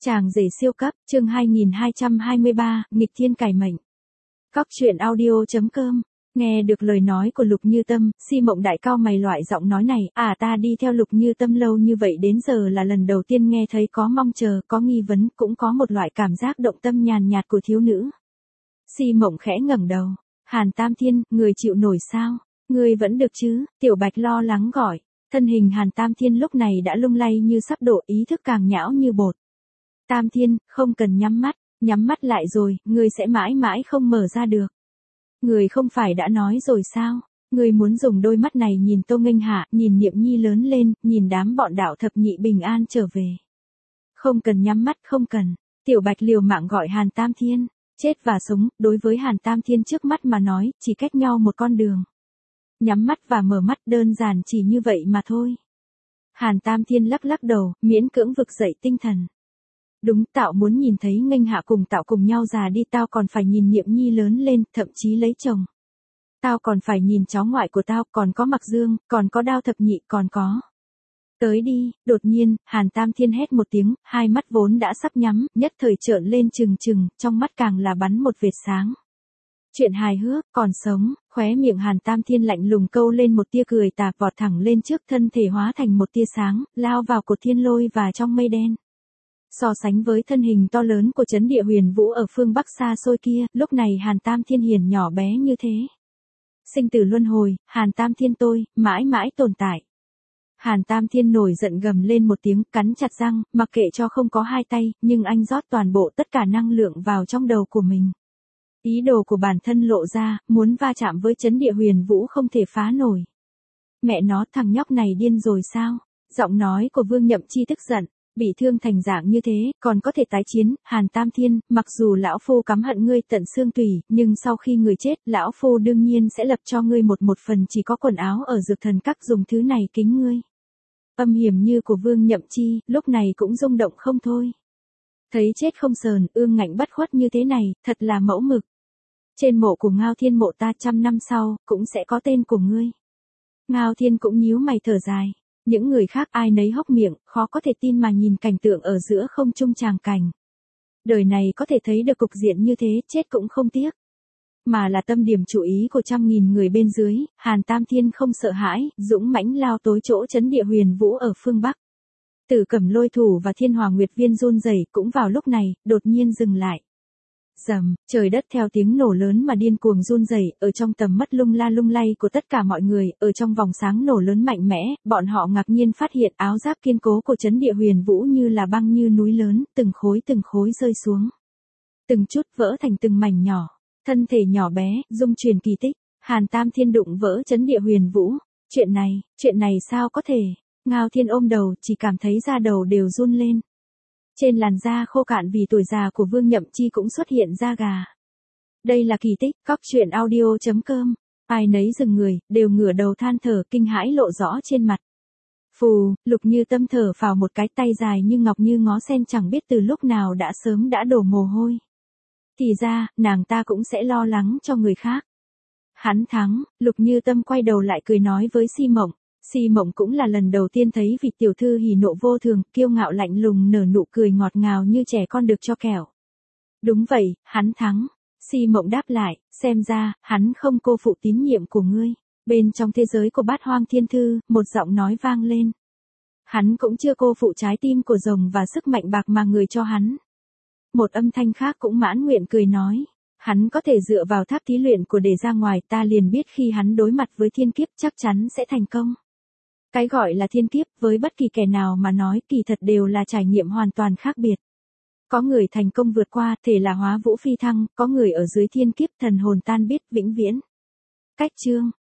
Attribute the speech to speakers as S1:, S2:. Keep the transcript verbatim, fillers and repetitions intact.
S1: Chàng rể siêu cấp, chương hai nghìn hai trăm hai mươi ba, nghịch thiên cải mệnh. Cóc truyện audio chấm com. Nghe được lời nói của Lục Như Tâm, Si Mộng đại cao mày loại giọng nói này, à ta đi theo Lục Như Tâm lâu như vậy đến giờ là lần đầu tiên nghe thấy có mong chờ, có nghi vấn, cũng có một loại cảm giác động tâm nhàn nhạt của thiếu nữ. Si Mộng khẽ ngẩng đầu, Hàn Tam Thiên, người chịu nổi sao? Người vẫn được chứ? Tiểu Bạch lo lắng gọi, thân hình Hàn Tam Thiên lúc này đã lung lay như sắp đổ, ý thức càng nhão như bột. Tam Thiên, không cần nhắm mắt, nhắm mắt lại rồi, người sẽ mãi mãi không mở ra được. Người không phải đã nói rồi sao? Người muốn dùng đôi mắt này nhìn Tô Nghênh Hạ, nhìn Niệm Nhi lớn lên, nhìn đám bọn đạo thập nhị bình an trở về. Không cần nhắm mắt, không cần. Tiểu Bạch liều mạng gọi Hàn Tam Thiên. Chết và sống, đối với Hàn Tam Thiên trước mắt mà nói, chỉ cách nhau một con đường. Nhắm mắt và mở mắt đơn giản chỉ như vậy mà thôi. Hàn Tam Thiên lắc lắc đầu, miễn cưỡng vực dậy tinh thần. Đúng, Tạo muốn nhìn thấy Nghênh Hạ cùng Tạo cùng nhau già đi, tao còn phải nhìn Niệm Nhi lớn lên, thậm chí lấy chồng. Tao còn phải nhìn cháu ngoại của tao, còn có Mặc Dương, còn có Đao thập nhị, còn có. Tới đi, đột nhiên, Hàn Tam Thiên hét một tiếng, hai mắt vốn đã sắp nhắm, nhất thời trợn lên trừng trừng, trong mắt càng là bắn một vệt sáng. Chuyện hài hước, còn sống, khóe miệng Hàn Tam Thiên lạnh lùng câu lên một tia cười tà, vọt thẳng lên trước, thân thể hóa thành một tia sáng, lao vào cột thiên lôi và trong mây đen. So sánh với thân hình to lớn của Trấn Địa Huyền Vũ ở phương Bắc xa xôi kia, lúc này Hàn Tam Thiên hiển nhỏ bé như thế. Sinh tử luân hồi, Hàn Tam Thiên tôi, mãi mãi tồn tại. Hàn Tam Thiên nổi giận gầm lên một tiếng, cắn chặt răng, mặc kệ cho không có hai tay, nhưng anh rót toàn bộ tất cả năng lượng vào trong đầu của mình. Ý đồ của bản thân lộ ra, muốn va chạm với Trấn Địa Huyền Vũ không thể phá nổi. Mẹ nó, thằng nhóc này điên rồi sao? Giọng nói của Vương Nhậm Chi tức giận. Bị thương thành dạng như thế, còn có thể tái chiến, Hàn Tam Thiên, mặc dù lão phu căm hận ngươi tận xương tủy, nhưng sau khi người chết, lão phu đương nhiên sẽ lập cho ngươi một một phần chỉ có quần áo ở Dược Thần Các dùng thứ này kính ngươi. Âm hiểm như của Vương Nhậm Chi, lúc này cũng rung động không thôi. Thấy chết không sờn, ương ngạnh bất khuất như thế này, thật là mẫu mực. Trên mộ của Ngao Thiên mộ ta trăm năm sau, cũng sẽ có tên của ngươi. Ngao Thiên cũng nhíu mày thở dài. Những người khác ai nấy hốc miệng, khó có thể tin mà nhìn cảnh tượng ở giữa không trung tràng cảnh. Đời này có thể thấy được cục diện như thế, chết cũng không tiếc. Mà là tâm điểm chú ý của trăm nghìn người bên dưới, Hàn Tam Thiên không sợ hãi, dũng mãnh lao tối chỗ Trấn Địa Huyền Vũ ở phương Bắc. Tử Cẩm Lôi Thủ và Thiên Hòa Nguyệt Viên run rẩy cũng vào lúc này, đột nhiên dừng lại. Rầm, trời đất theo tiếng nổ lớn mà điên cuồng run rẩy, ở trong tầm mắt lung la lung lay của tất cả mọi người, ở trong vòng sáng nổ lớn mạnh mẽ, bọn họ ngạc nhiên phát hiện áo giáp kiên cố của Trấn Địa Huyền Vũ như là băng như núi lớn, từng khối từng khối rơi xuống. Từng chút vỡ thành từng mảnh nhỏ, thân thể nhỏ bé, dung truyền kỳ tích, Hàn Tam Thiên đụng vỡ Trấn Địa Huyền Vũ. Chuyện này, chuyện này sao có thể? Ngao Thiên ôm đầu, chỉ cảm thấy da đầu đều run lên. Trên làn da khô cạn vì tuổi già của Vương Nhậm Chi cũng xuất hiện da gà. Đây là kỳ tích, cóc truyện audio chấm com. Ai nấy dừng người, đều ngửa đầu than thở, kinh hãi lộ rõ trên mặt. Phù, Lục Như Tâm thở phào một cái, tay dài như ngọc như ngó sen chẳng biết từ lúc nào đã sớm đã đổ mồ hôi. Thì ra, nàng ta cũng sẽ lo lắng cho người khác. Hắn thắng, Lục Như Tâm quay đầu lại cười nói với Si Mộng. Si Mộng cũng là lần đầu tiên thấy vị tiểu thư hỉ nộ vô thường, kiêu ngạo lạnh lùng nở nụ cười ngọt ngào như trẻ con được cho kẹo. Đúng vậy, hắn thắng. Si Mộng đáp lại, xem ra, hắn không cô phụ tín nhiệm của ngươi. Bên trong thế giới của Bát Hoang Thiên Thư, một giọng nói vang lên. Hắn cũng chưa cô phụ trái tim của rồng và sức mạnh bạc mà người cho hắn. Một âm thanh khác cũng mãn nguyện cười nói. Hắn có thể dựa vào tháp thí luyện của để ra ngoài, ta liền biết khi hắn đối mặt với thiên kiếp chắc chắn sẽ thành công. Cái gọi là thiên kiếp với bất kỳ kẻ nào mà nói kỳ thật đều là trải nghiệm hoàn toàn khác biệt. Có người thành công vượt qua, thể là hóa vũ phi thăng, có người ở dưới thiên kiếp thần hồn tan biết vĩnh viễn. Cách chương,